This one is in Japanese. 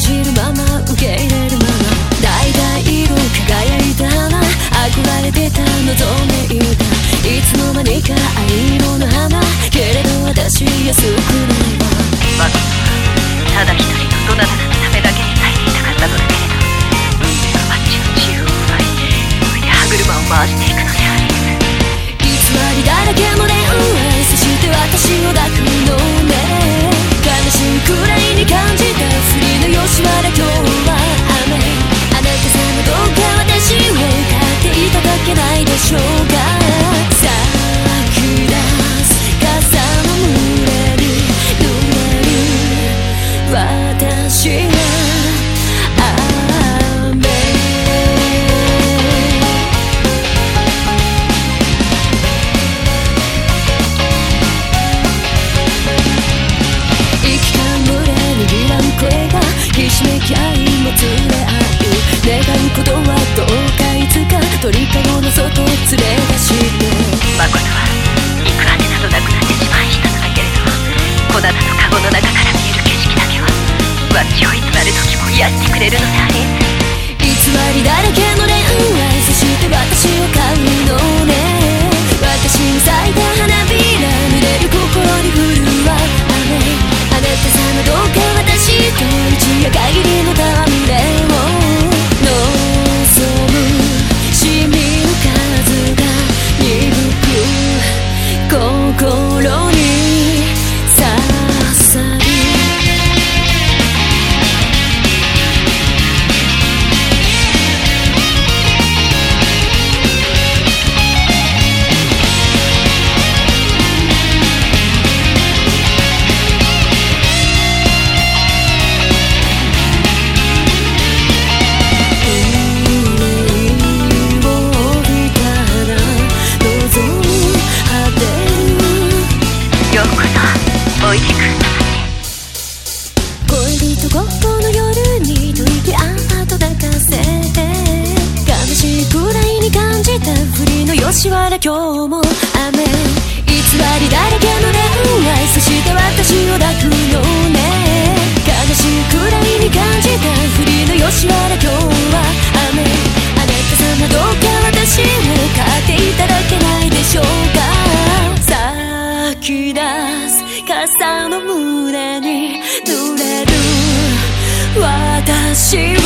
じるまま受け入れるまま橙色輝いた花憧れてた望めいたいつの間にか藍色の花けれど私安くないわマコトはただ一人のどなたのためだけに咲いていたかったのだけれど運命がマッチの自由を奪い恋で歯車を回していくのであり偽りだらけの恋愛そして私を抱くのね悲しいくらいに感じたふりのよしわら今日は雨あなた様どうか私を飼っていただけないでしょうか咲き出す傘の群れに濡れる私はひしめき愛もつれ合う願うことはどうかいつか鳥かごの外連れ出してマコトはいくらでなどなくなってしまいしたのだけれど小型のカゴの中から見える景色だけはわっちをいつまで時も癒してくれるのであり偽りだらけの恋愛そして私を飼うのね私に咲いた花びら濡れる心に降るわ雨あなた様どうか私と一夜限りの戯れを望むしみる数が鈍く心に刺さる恋人ごっこの夜に吐息あんと抱かせて悲しいくらいに感じたふりのよしわら今日も雨偽りだらけの恋愛そして私を抱くのね悲しいくらいに感じたふりのよしわら今日は雨あなた様どうか私を飼っていただけないでしょうか咲き出す傘の胸に濡れる私